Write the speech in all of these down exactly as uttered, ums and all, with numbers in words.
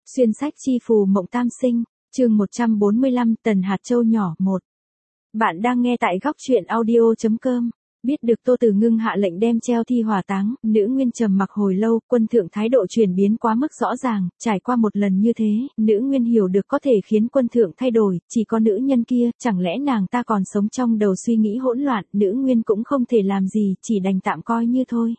Xuyên sách chi phù mộng tam sinh, chương một trăm bốn mươi lăm Tần hạt châu nhỏ một. Bạn đang nghe tại góc truyện audio.com. Biết được Tô Từ Ngưng hạ lệnh đem treo thi hỏa táng, nữ nguyên trầm mặc hồi lâu, quân thượng thái độ chuyển biến quá mức rõ ràng, trải qua một lần như thế, nữ nguyên hiểu được có thể khiến quân thượng thay đổi, chỉ có nữ nhân kia, chẳng lẽ nàng ta còn sống trong đầu suy nghĩ hỗn loạn, nữ nguyên cũng không thể làm gì, chỉ đành tạm coi như thôi.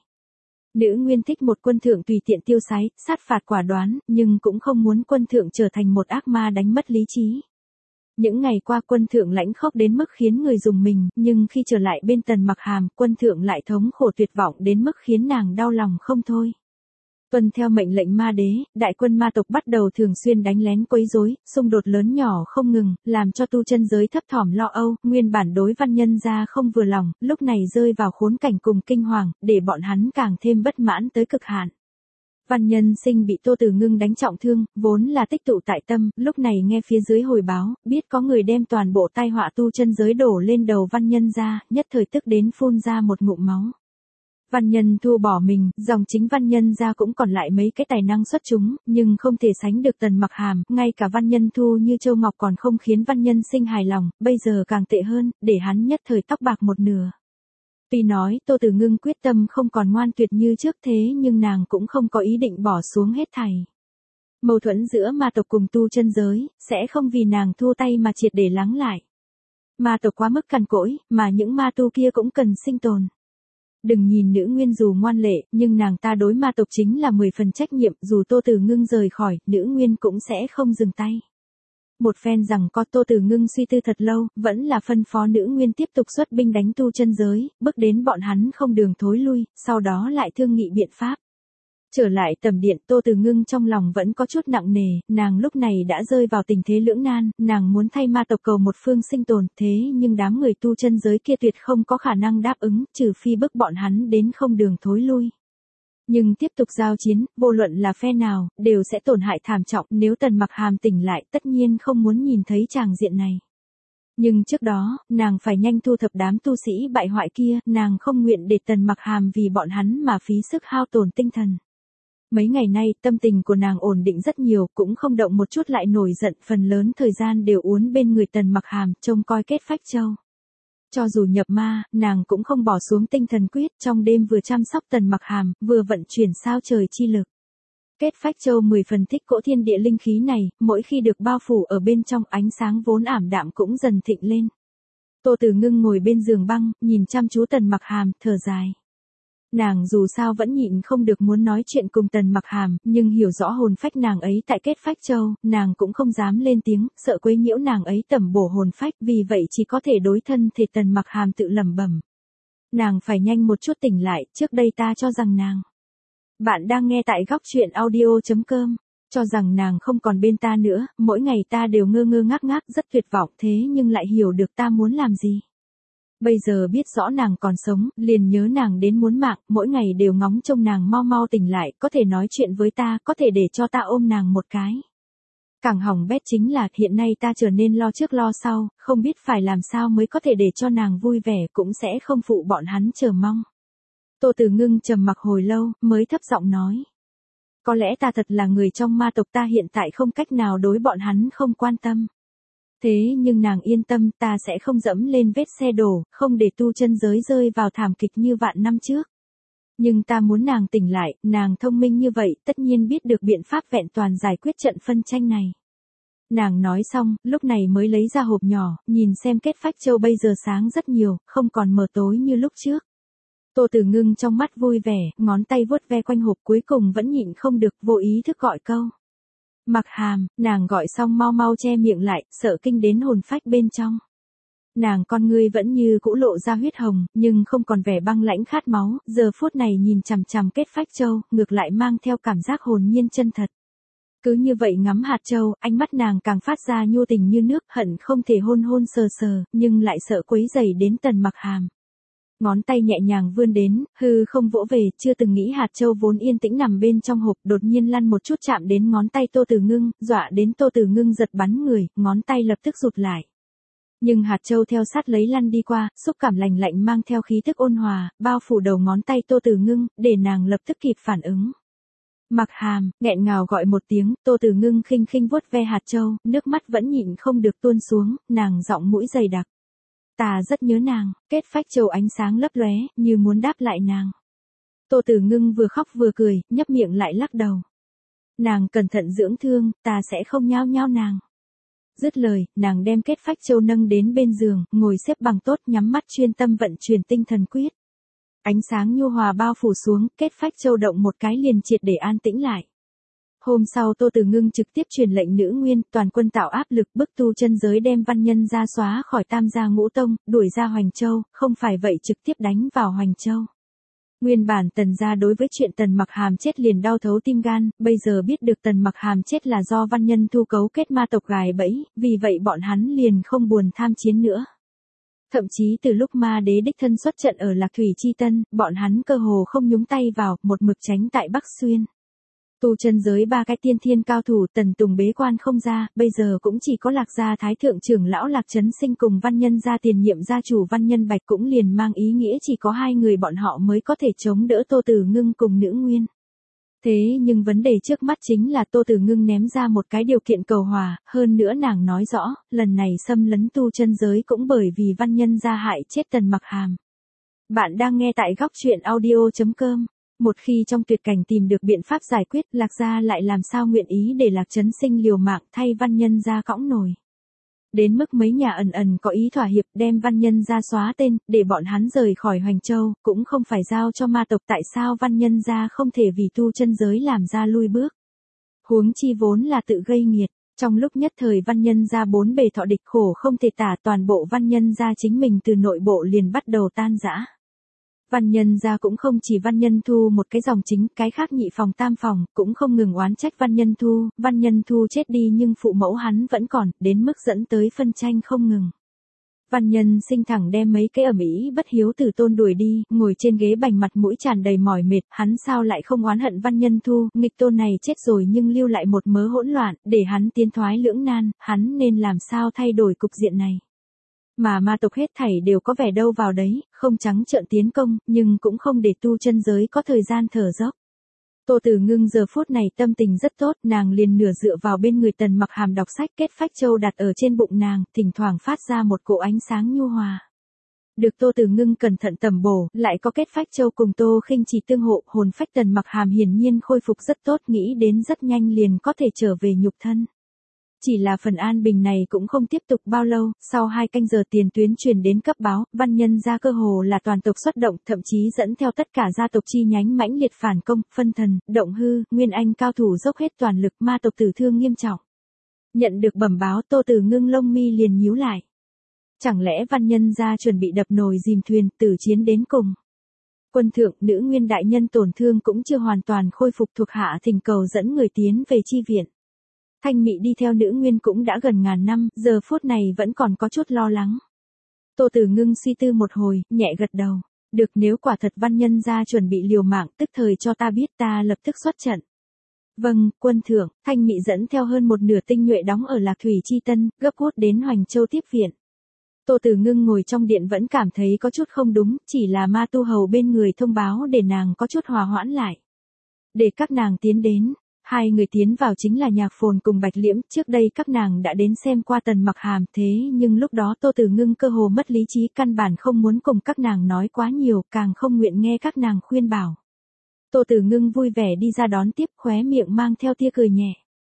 Nữ nguyên thích một quân thượng tùy tiện tiêu sái, sát phạt quả đoán, nhưng cũng không muốn quân thượng trở thành một ác ma đánh mất lý trí. Những ngày qua quân thượng lãnh khốc đến mức khiến người dùng mình, nhưng khi trở lại bên Tần Mặc Hàm, quân thượng lại thống khổ tuyệt vọng đến mức khiến nàng đau lòng không thôi. Tuân theo mệnh lệnh ma đế, đại quân ma tộc bắt đầu thường xuyên đánh lén quấy rối, xung đột lớn nhỏ không ngừng, làm cho tu chân giới thấp thỏm lo âu, nguyên bản đối văn nhân gia không vừa lòng, lúc này rơi vào khốn cảnh cùng kinh hoàng, để bọn hắn càng thêm bất mãn tới cực hạn. Văn nhân sinh bị Tô Từ Ngưng đánh trọng thương, vốn là tích tụ tại tâm, lúc này nghe phía dưới hồi báo, biết có người đem toàn bộ tai họa tu chân giới đổ lên đầu văn nhân gia, nhất thời tức đến phun ra một ngụm máu. Văn nhân thu bỏ mình, dòng chính văn nhân gia cũng còn lại mấy cái tài năng xuất chúng, nhưng không thể sánh được Tần Mặc Hàm, ngay cả văn nhân thu như Châu Ngọc còn không khiến văn nhân sinh hài lòng, bây giờ càng tệ hơn, để hắn nhất thời tóc bạc một nửa. Tuy nói Tô Từ Ngưng quyết tâm không còn ngoan tuyệt như trước thế nhưng nàng cũng không có ý định bỏ xuống hết thảy. Mâu thuẫn giữa ma tộc cùng tu chân giới, sẽ không vì nàng thua tay mà triệt để lắng lại. Ma tộc quá mức cằn cỗi, mà những ma tu kia cũng cần sinh tồn. Đừng nhìn nữ nguyên dù ngoan lệ, nhưng nàng ta đối ma tộc chính là mười phần trách nhiệm, dù Tô Từ Ngưng rời khỏi, nữ nguyên cũng sẽ không dừng tay. Một phen rằng có Tô Từ Ngưng suy tư thật lâu, vẫn là phân phó nữ nguyên tiếp tục xuất binh đánh tu chân giới, bước đến bọn hắn không đường thối lui, sau đó lại thương nghị biện pháp. Trở lại tầm điện, Tô Từ Ngưng trong lòng vẫn có chút nặng nề, nàng lúc này đã rơi vào tình thế lưỡng nan, nàng muốn thay ma tộc cầu một phương sinh tồn, thế nhưng đám người tu chân giới kia tuyệt không có khả năng đáp ứng, trừ phi bức bọn hắn đến không đường thối lui. Nhưng tiếp tục giao chiến, vô luận là phe nào, đều sẽ tổn hại thảm trọng, nếu Tần Mặc Hàm tỉnh lại, tất nhiên không muốn nhìn thấy tràng diện này. Nhưng trước đó, nàng phải nhanh thu thập đám tu sĩ bại hoại kia, nàng không nguyện để Tần Mặc Hàm vì bọn hắn mà phí sức hao tổn tinh thần. Mấy ngày nay, tâm tình của nàng ổn định rất nhiều, cũng không động một chút lại nổi giận, phần lớn thời gian đều uốn bên người Tần Mặc Hàm, trông coi Kết Phách Châu. Cho dù nhập ma, nàng cũng không bỏ xuống tinh thần quyết, trong đêm vừa chăm sóc Tần Mặc Hàm, vừa vận chuyển sao trời chi lực. Kết Phách Châu mười phần thích cỗ thiên địa linh khí này, mỗi khi được bao phủ ở bên trong ánh sáng vốn ảm đạm cũng dần thịnh lên. Tô Từ Ngưng ngồi bên giường băng, nhìn chăm chú Tần Mặc Hàm, thở dài. Nàng dù sao vẫn nhịn không được muốn nói chuyện cùng Tần Mặc Hàm, nhưng hiểu rõ hồn phách nàng ấy tại Kết Phách Châu, nàng cũng không dám lên tiếng, sợ quấy nhiễu nàng ấy tẩm bổ hồn phách, vì vậy chỉ có thể đối thân thể Tần Mặc Hàm tự lẩm bẩm. Nàng phải nhanh một chút tỉnh lại, trước đây ta cho rằng nàng. Bạn đang nghe tại góc truyện audio.com, cho rằng nàng không còn bên ta nữa, mỗi ngày ta đều ngơ ngơ ngác ngác rất tuyệt vọng thế nhưng lại hiểu được ta muốn làm gì. Bây giờ biết rõ nàng còn sống, liền nhớ nàng đến muốn mạng, mỗi ngày đều ngóng trông nàng mau mau tỉnh lại, có thể nói chuyện với ta, có thể để cho ta ôm nàng một cái. Càng hỏng bét chính là hiện nay ta trở nên lo trước lo sau, không biết phải làm sao mới có thể để cho nàng vui vẻ, cũng sẽ không phụ bọn hắn chờ mong. Tô Từ Ngưng trầm mặc hồi lâu, mới thấp giọng nói. Có lẽ ta thật là người trong ma tộc, ta hiện tại không cách nào đối bọn hắn không quan tâm. Thế nhưng nàng yên tâm, ta sẽ không dẫm lên vết xe đổ, không để tu chân giới rơi vào thảm kịch như vạn năm trước. Nhưng ta muốn nàng tỉnh lại, nàng thông minh như vậy, tất nhiên biết được biện pháp vẹn toàn giải quyết trận phân tranh này. Nàng nói xong, lúc này mới lấy ra hộp nhỏ, nhìn xem Kết Phách Châu bây giờ sáng rất nhiều, không còn mờ tối như lúc trước. Tô Từ Ngưng trong mắt vui vẻ, ngón tay vuốt ve quanh hộp cuối cùng vẫn nhịn không được, vô ý thức gọi câu. Mặc Hàm, nàng gọi xong mau mau che miệng lại, sợ kinh đến hồn phách bên trong. Nàng con ngươi vẫn như cũ lộ ra huyết hồng, nhưng không còn vẻ băng lãnh khát máu, giờ phút này nhìn chằm chằm Kết Phách Châu, ngược lại mang theo cảm giác hồn nhiên chân thật. Cứ như vậy ngắm hạt châu, ánh mắt nàng càng phát ra nhu tình như nước, hận không thể hôn hôn sờ sờ, nhưng lại sợ quấy rầy đến Tần Mặc Hàm. Ngón tay nhẹ nhàng vươn đến, hư không vỗ về, chưa từng nghĩ hạt châu vốn yên tĩnh nằm bên trong hộp, đột nhiên lăn một chút chạm đến ngón tay Tô Từ Ngưng, dọa đến Tô Từ Ngưng giật bắn người, ngón tay lập tức rụt lại. Nhưng hạt châu theo sát lấy lăn đi qua, xúc cảm lành lạnh mang theo khí thức ôn hòa, bao phủ đầu ngón tay Tô Từ Ngưng, để nàng lập tức kịp phản ứng. Mặc Hàm, nghẹn ngào gọi một tiếng, Tô Từ Ngưng khinh khinh vuốt ve hạt châu, nước mắt vẫn nhịn không được tuôn xuống, nàng giọng mũi dày đặc. Ta rất nhớ nàng, kết phách châu ánh sáng lấp lóe, như muốn đáp lại nàng. Tô Từ Ngưng vừa khóc vừa cười, nhấp miệng lại lắc đầu. Nàng cẩn thận dưỡng thương, ta sẽ không nhao nhao nàng. Dứt lời, nàng đem kết phách châu nâng đến bên giường, ngồi xếp bằng tốt, nhắm mắt chuyên tâm vận chuyển tinh thần quyết. Ánh sáng nhu hòa bao phủ xuống, kết phách châu động một cái liền triệt để an tĩnh lại. Hôm sau Tô Từ Ngưng trực tiếp truyền lệnh nữ nguyên, toàn quân tạo áp lực bức tu chân giới đem văn nhân ra xóa khỏi Tam gia Ngũ tông, đuổi ra Hoành Châu, không phải vậy trực tiếp đánh vào Hoành Châu. Nguyên bản Tần gia đối với chuyện Tần Mặc Hàm chết liền đau thấu tim gan, bây giờ biết được Tần Mặc Hàm chết là do văn nhân thu cấu kết ma tộc gài bẫy, vì vậy bọn hắn liền không buồn tham chiến nữa. Thậm chí từ lúc ma đế đích thân xuất trận ở Lạc Thủy Chi Tân, bọn hắn cơ hồ không nhúng tay vào, một mực tránh tại Bắc Xuyên. Tu chân giới ba cái tiên thiên cao thủ Tần Tùng bế quan không ra, bây giờ cũng chỉ có Lạc gia thái thượng trưởng lão Lạc Trấn Sinh cùng văn nhân gia tiền nhiệm gia chủ văn nhân Bạch cũng liền mang ý nghĩa chỉ có hai người bọn họ mới có thể chống đỡ Tô Từ Ngưng cùng nữ nguyên. Thế nhưng vấn đề trước mắt chính là Tô Từ Ngưng ném ra một cái điều kiện cầu hòa, hơn nữa nàng nói rõ, lần này xâm lấn tu chân giới cũng bởi vì văn nhân gia hại chết Tần Mặc Hàm. Bạn đang nghe tại góc truyện audio chấm com. Một khi trong tuyệt cảnh tìm được biện pháp giải quyết, Lạc gia lại làm sao nguyện ý để Lạc Trấn Sinh liều mạng thay văn nhân gia cõng nổi. Đến mức mấy nhà ẩn ẩn có ý thỏa hiệp đem văn nhân gia xóa tên, để bọn hắn rời khỏi Hoành Châu, cũng không phải giao cho ma tộc, tại sao văn nhân gia không thể vì tu chân giới làm ra lui bước. Huống chi vốn là tự gây nghiệt, trong lúc nhất thời văn nhân gia bốn bề thọ địch khổ không thể tả, toàn bộ văn nhân gia chính mình từ nội bộ liền bắt đầu tan rã. Văn nhân gia cũng không chỉ văn nhân thu một cái dòng chính, cái khác nhị phòng tam phòng, cũng không ngừng oán trách văn nhân thu, văn nhân thu chết đi nhưng phụ mẫu hắn vẫn còn, đến mức dẫn tới phân tranh không ngừng. Văn nhân Sinh thẳng đem mấy cái ẩm ĩ bất hiếu tử tôn đuổi đi, ngồi trên ghế bành mặt mũi tràn đầy mỏi mệt, hắn sao lại không oán hận văn nhân thu, nghịch tôn này chết rồi nhưng lưu lại một mớ hỗn loạn, để hắn tiến thoái lưỡng nan, hắn nên làm sao thay đổi cục diện này. Mà ma tộc hết thảy đều có vẻ đâu vào đấy, không trắng trợn tiến công, nhưng cũng không để tu chân giới có thời gian thở dốc. Tô Từ Ngưng giờ phút này tâm tình rất tốt, nàng liền nửa dựa vào bên người Tần Mặc Hàm đọc sách, kết phách châu đặt ở trên bụng nàng, thỉnh thoảng phát ra một cỗ ánh sáng nhu hòa. Được Tô Từ Ngưng cẩn thận tẩm bổ, lại có kết phách châu cùng Tô Khinh Trì tương hộ, hồn phách Tần Mặc Hàm hiển nhiên khôi phục rất tốt, nghĩ đến rất nhanh liền có thể trở về nhục thân. Chỉ là phần an bình này cũng không tiếp tục bao lâu, sau hai canh giờ tiền tuyến truyền đến cấp báo, văn nhân gia cơ hồ là toàn tộc xuất động, thậm chí dẫn theo tất cả gia tộc chi nhánh mãnh liệt phản công, phân thần, động hư, nguyên anh cao thủ dốc hết toàn lực, ma tộc tử thương nghiêm trọng. Nhận được bẩm báo, Tô Từ Ngưng lông mi liền nhíu lại. Chẳng lẽ văn nhân gia chuẩn bị đập nồi dìm thuyền, tử chiến đến cùng. Quân thượng, nữ nguyên đại nhân tổn thương cũng chưa hoàn toàn khôi phục, thuộc hạ thỉnh cầu dẫn người tiến về chi viện. Thanh Mị đi theo nữ nguyên cũng đã gần ngàn năm, giờ phút này vẫn còn có chút lo lắng. Tô Từ Ngưng suy tư một hồi, nhẹ gật đầu. Được, nếu quả thật văn nhân gia chuẩn bị liều mạng, tức thời cho ta biết, ta lập tức xuất trận. Vâng, quân thượng. Thanh Mị dẫn theo hơn một nửa tinh nhuệ đóng ở Lạc Thủy Chi Tân, gấp rút đến Hoành Châu tiếp viện. Tô Từ Ngưng ngồi trong điện vẫn cảm thấy có chút không đúng, chỉ là ma tu hầu bên người thông báo để nàng có chút hòa hoãn lại. Để các nàng tiến đến. Hai người tiến vào chính là Nhạc Phồn cùng Bạch Liễm, trước đây các nàng đã đến xem qua Tần Mặc Hàm, thế nhưng lúc đó Tô Từ Ngưng cơ hồ mất lý trí, căn bản không muốn cùng các nàng nói quá nhiều, càng không nguyện nghe các nàng khuyên bảo. Tô Từ Ngưng vui vẻ đi ra đón tiếp, khóe miệng mang theo tia cười nhẹ.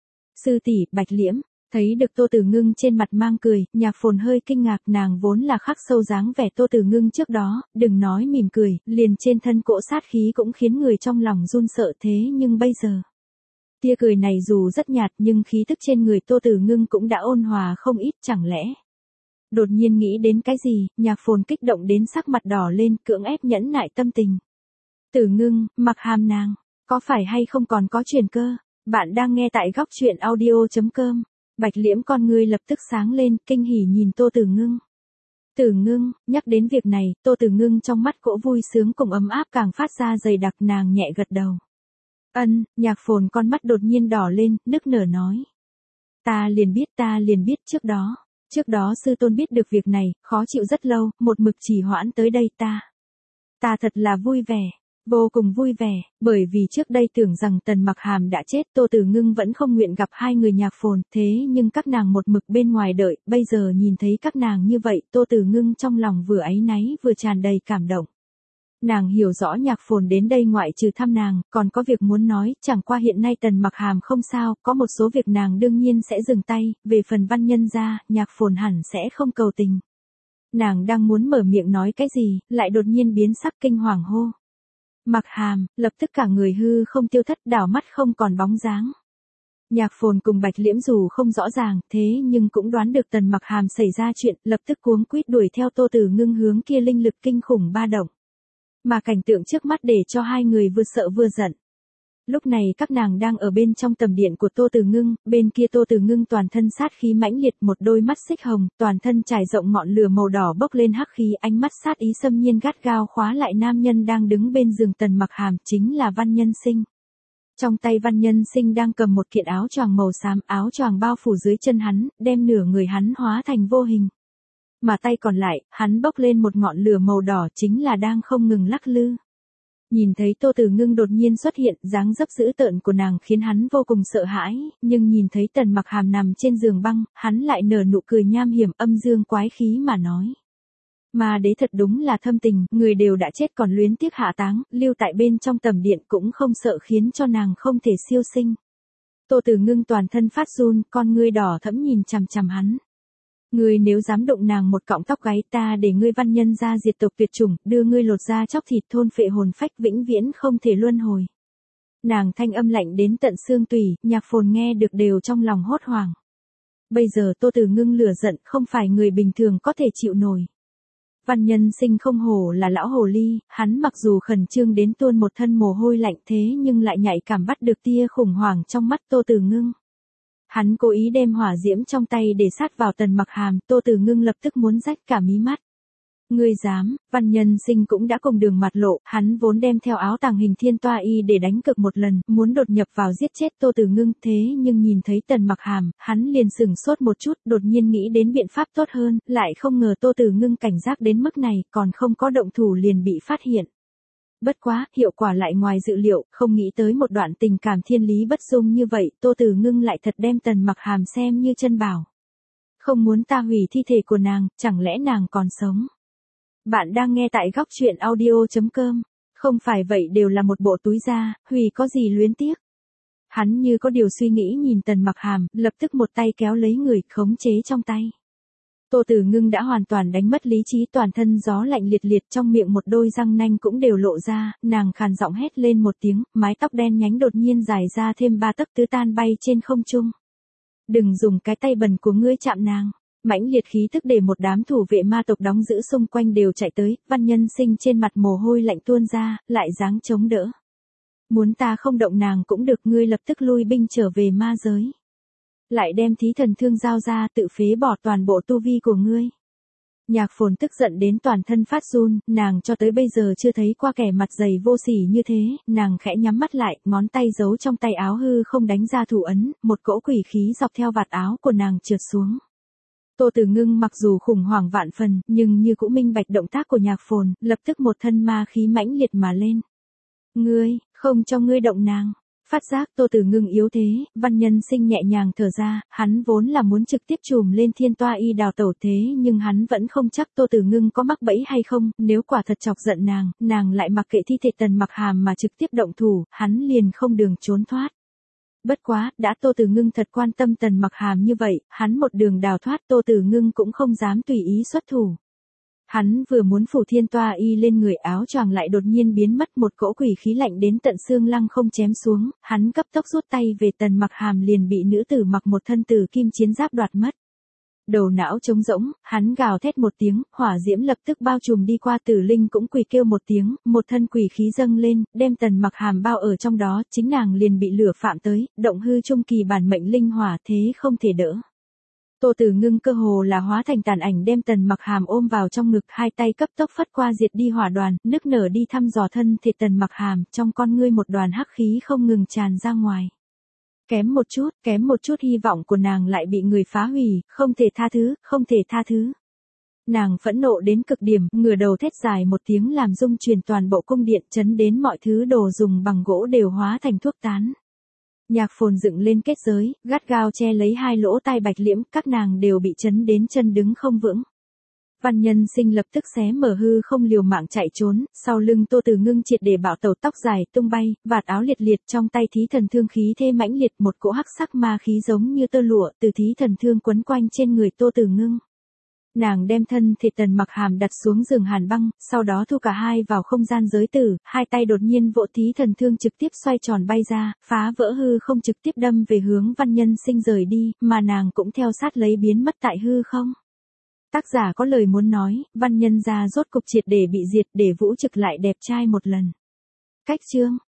Sư tỷ, Bạch Liễm, thấy được Tô Từ Ngưng trên mặt mang cười, Nhạc Phồn hơi kinh ngạc, nàng vốn là khắc sâu dáng vẻ Tô Từ Ngưng trước đó, đừng nói mỉm cười, liền trên thân cỗ sát khí cũng khiến người trong lòng run sợ, thế nhưng bây giờ. Tia cười này dù rất nhạt nhưng khí tức trên người Tô Từ Ngưng cũng đã ôn hòa không ít, chẳng lẽ. Đột nhiên nghĩ đến cái gì, Nhạc Phồn kích động đến sắc mặt đỏ lên, cưỡng ép nhẫn nại tâm tình. Từ Ngưng, Mặc Hàm nàng, có phải hay không còn có truyền cơ? Bạn đang nghe tại góc truyện audio chấm com. Bạch Liễm con ngươi lập tức sáng lên, kinh hỉ nhìn Tô Từ Ngưng. Từ Ngưng, nhắc đến việc này, Tô Từ Ngưng trong mắt cỗ vui sướng cùng ấm áp càng phát ra dày đặc, nàng nhẹ gật đầu. Ân, Nhạc Phồn con mắt đột nhiên đỏ lên, nức nở nói. Ta liền biết, ta liền biết trước đó. Trước đó sư tôn biết được việc này, khó chịu rất lâu, một mực trì hoãn tới đây ta. Ta thật là vui vẻ. Vô cùng vui vẻ, bởi vì trước đây tưởng rằng Tần Mặc Hàm đã chết, Tô Tử Ngưng vẫn không nguyện gặp hai người Nhạc Phồn, thế nhưng các nàng một mực bên ngoài đợi, bây giờ nhìn thấy các nàng như vậy, Tô Tử Ngưng trong lòng vừa áy náy vừa tràn đầy cảm động. Nàng hiểu rõ Nhạc Phồn đến đây ngoại trừ thăm nàng, còn có việc muốn nói, chẳng qua hiện nay Tần Mặc Hàm không sao, có một số việc nàng đương nhiên sẽ dừng tay, về phần Văn Nhân gia, Nhạc Phồn hẳn sẽ không cầu tình. Nàng đang muốn mở miệng nói cái gì, lại đột nhiên biến sắc kinh hoàng hô. Mặc Hàm, lập tức cả người hư không tiêu thất, đảo mắt không còn bóng dáng. Nhạc Phồn cùng Bạch Liễm dù không rõ ràng, thế nhưng cũng đoán được Tần Mặc Hàm xảy ra chuyện, lập tức cuống quýt đuổi theo Tô Tử Ngưng hướng kia linh lực kinh khủng ba động. Mà cảnh tượng trước mắt để cho hai người vừa sợ vừa giận. Lúc này các nàng đang ở bên trong tầm điện của Tô Tử Ngưng, bên kia Tô Tử Ngưng toàn thân sát khí mãnh liệt, một đôi mắt xích hồng, toàn thân trải rộng ngọn lửa màu đỏ bốc lên hắc khí, ánh mắt sát ý xâm nhiên gắt gao khóa lại nam nhân đang đứng bên giường Tần Mặc Hàm, chính là Văn Nhân Sinh. Trong tay Văn Nhân Sinh đang cầm một kiện áo choàng màu xám, áo choàng bao phủ dưới chân hắn, đem nửa người hắn hóa thành vô hình. Mà tay còn lại, hắn bốc lên một ngọn lửa màu đỏ, chính là đang không ngừng lắc lư. Nhìn thấy Tô Tử Ngưng đột nhiên xuất hiện, dáng dấp dữ tợn của nàng khiến hắn vô cùng sợ hãi, nhưng nhìn thấy Tần Mặc Hàm nằm trên giường băng, hắn lại nở nụ cười nham hiểm âm dương quái khí mà nói. Mà đế thật đúng là thâm tình, người đều đã chết còn luyến tiếc hạ táng, lưu tại bên trong tầm điện cũng không sợ khiến cho nàng không thể siêu sinh. Tô Tử Ngưng toàn thân phát run, con ngươi đỏ thẫm nhìn chằm chằm hắn. Ngươi nếu dám động nàng một cọng tóc gáy, ta để ngươi Văn Nhân gia diệt tộc tuyệt chủng, đưa ngươi lột da chóc thịt, thôn phệ hồn phách, vĩnh viễn không thể luân hồi. Nàng thanh âm lạnh đến tận xương tủy, Nhạc Phồn nghe được đều trong lòng hốt hoảng. Bây giờ Tô Tử Ngưng lửa giận không phải người bình thường có thể chịu nổi. Văn Nhân Sinh không hổ là lão hồ ly, hắn mặc dù khẩn trương đến tuôn một thân mồ hôi lạnh thế nhưng lại nhạy cảm bắt được tia khủng hoảng trong mắt Tô Tử Ngưng. Hắn cố ý đem hỏa diễm trong tay để sát vào Tần Mặc Hàm, Tô Tử Ngưng lập tức muốn rách cả mí mắt. Ngươi dám, Văn Nhân Sinh cũng đã cùng đường mặt lộ, hắn vốn đem theo áo tàng hình thiên toa y để đánh cực một lần, muốn đột nhập vào giết chết Tô Tử Ngưng, thế nhưng nhìn thấy Tần Mặc Hàm, hắn liền sửng sốt một chút, đột nhiên nghĩ đến biện pháp tốt hơn, lại không ngờ Tô Tử Ngưng cảnh giác đến mức này, còn không có động thủ liền bị phát hiện. Bất quá, hiệu quả lại ngoài dự liệu, không nghĩ tới một đoạn tình cảm thiên lý bất dung như vậy, Tô Tử Ngưng lại thật đem Tần Mặc Hàm xem như chân bảo. Không muốn ta hủy thi thể của nàng, chẳng lẽ nàng còn sống? Bạn đang nghe tại góc truyện audio chấm com, không phải vậy đều là một bộ túi da, hủy có gì luyến tiếc. Hắn như có điều suy nghĩ nhìn Tần Mặc Hàm, lập tức một tay kéo lấy người, khống chế trong tay. Tô Tử Ngưng đã hoàn toàn đánh mất lý trí, toàn thân gió lạnh liệt liệt, trong miệng một đôi răng nanh cũng đều lộ ra, nàng khàn giọng hét lên một tiếng, mái tóc đen nhánh đột nhiên dài ra thêm ba tấc tứ tan bay trên không trung. Đừng dùng cái tay bẩn của ngươi chạm nàng. Mãnh liệt khí tức để một đám thủ vệ ma tộc đóng giữ xung quanh đều chạy tới, Văn Nhân Sinh trên mặt mồ hôi lạnh tuôn ra, lại dáng chống đỡ. Muốn ta không động nàng cũng được, ngươi lập tức lui binh trở về ma giới. Lại đem thí thần thương giao ra, tự phế bỏ toàn bộ tu vi của ngươi. Nhạc Phồn tức giận đến toàn thân phát run, nàng cho tới bây giờ chưa thấy qua kẻ mặt dày vô sỉ như thế, nàng khẽ nhắm mắt lại, ngón tay giấu trong tay áo hư không đánh ra thủ ấn, một cỗ quỷ khí dọc theo vạt áo của nàng trượt xuống. Tô Tử Ngưng mặc dù khủng hoảng vạn phần, nhưng như cũng minh bạch động tác của Nhạc Phồn, lập tức một thân ma khí mãnh liệt mà lên. Ngươi, không cho ngươi động nàng. Phát giác Tô Tử Ngưng yếu thế, Văn Nhân Sinh nhẹ nhàng thở ra, hắn vốn là muốn trực tiếp chùm lên thiên toa y đào tẩu thế nhưng hắn vẫn không chắc Tô Tử Ngưng có mắc bẫy hay không, nếu quả thật chọc giận nàng, nàng lại mặc kệ thi thể Tần Mặc Hàm mà trực tiếp động thủ, hắn liền không đường trốn thoát. Bất quá, đã Tô Tử Ngưng thật quan tâm Tần Mặc Hàm như vậy, hắn một đường đào thoát, Tô Tử Ngưng cũng không dám tùy ý xuất thủ. Hắn vừa muốn phủ thiên toa y lên người, áo choàng lại đột nhiên biến mất, một cỗ quỷ khí lạnh đến tận xương lăng không chém xuống, hắn cấp tốc rút tay về, Tần Mặc Hàm liền bị nữ tử mặc một thân tử kim chiến giáp đoạt mất. Đầu não trống rỗng, hắn gào thét một tiếng, hỏa diễm lập tức bao trùm đi qua, Tử Linh cũng quỳ kêu một tiếng, một thân quỷ khí dâng lên, đem Tần Mặc Hàm bao ở trong đó, chính nàng liền bị lửa phạm tới, động hư trung kỳ bản mệnh linh hỏa, thế không thể đỡ. Tô Tử Ngưng cơ hồ là hóa thành tàn ảnh đem Tần Mặc Hàm ôm vào trong ngực, hai tay cấp tốc phất qua diệt đi hỏa đoàn, nức nở đi thăm dò thân thể Tần Mặc Hàm, trong con ngươi một đoàn hắc khí không ngừng tràn ra ngoài. Kém một chút, kém một chút hy vọng của nàng lại bị người phá hủy, không thể tha thứ, không thể tha thứ. Nàng phẫn nộ đến cực điểm, ngửa đầu thét dài một tiếng làm rung chuyển toàn bộ cung điện, chấn đến mọi thứ đồ dùng bằng gỗ đều hóa thành thuốc tán. Nhạc Phồn dựng lên kết giới, gắt gao che lấy hai lỗ tai Bạch Liễm, các nàng đều bị chấn đến chân đứng không vững. Văn Nhân Sinh lập tức xé mở hư không liều mạng chạy trốn, sau lưng Tô Từ Ngưng triệt để bạo tẩu, tóc dài tung bay, vạt áo liệt liệt, trong tay thí thần thương khí thê mãnh liệt, một cỗ hắc sắc ma khí giống như tơ lụa từ thí thần thương quấn quanh trên người Tô Từ Ngưng. Nàng đem thân thể Tần Mặc Hàm đặt xuống giường hàn băng, sau đó thu cả hai vào không gian giới tử, hai tay đột nhiên vỗ thí thần thương trực tiếp xoay tròn bay ra, phá vỡ hư không trực tiếp đâm về hướng Văn Nhân Sinh rời đi, mà nàng cũng theo sát lấy biến mất tại hư không. Tác giả có lời muốn nói, Văn Nhân gia rốt cục triệt để bị diệt để Vũ Trực lại đẹp trai một lần. Cách chương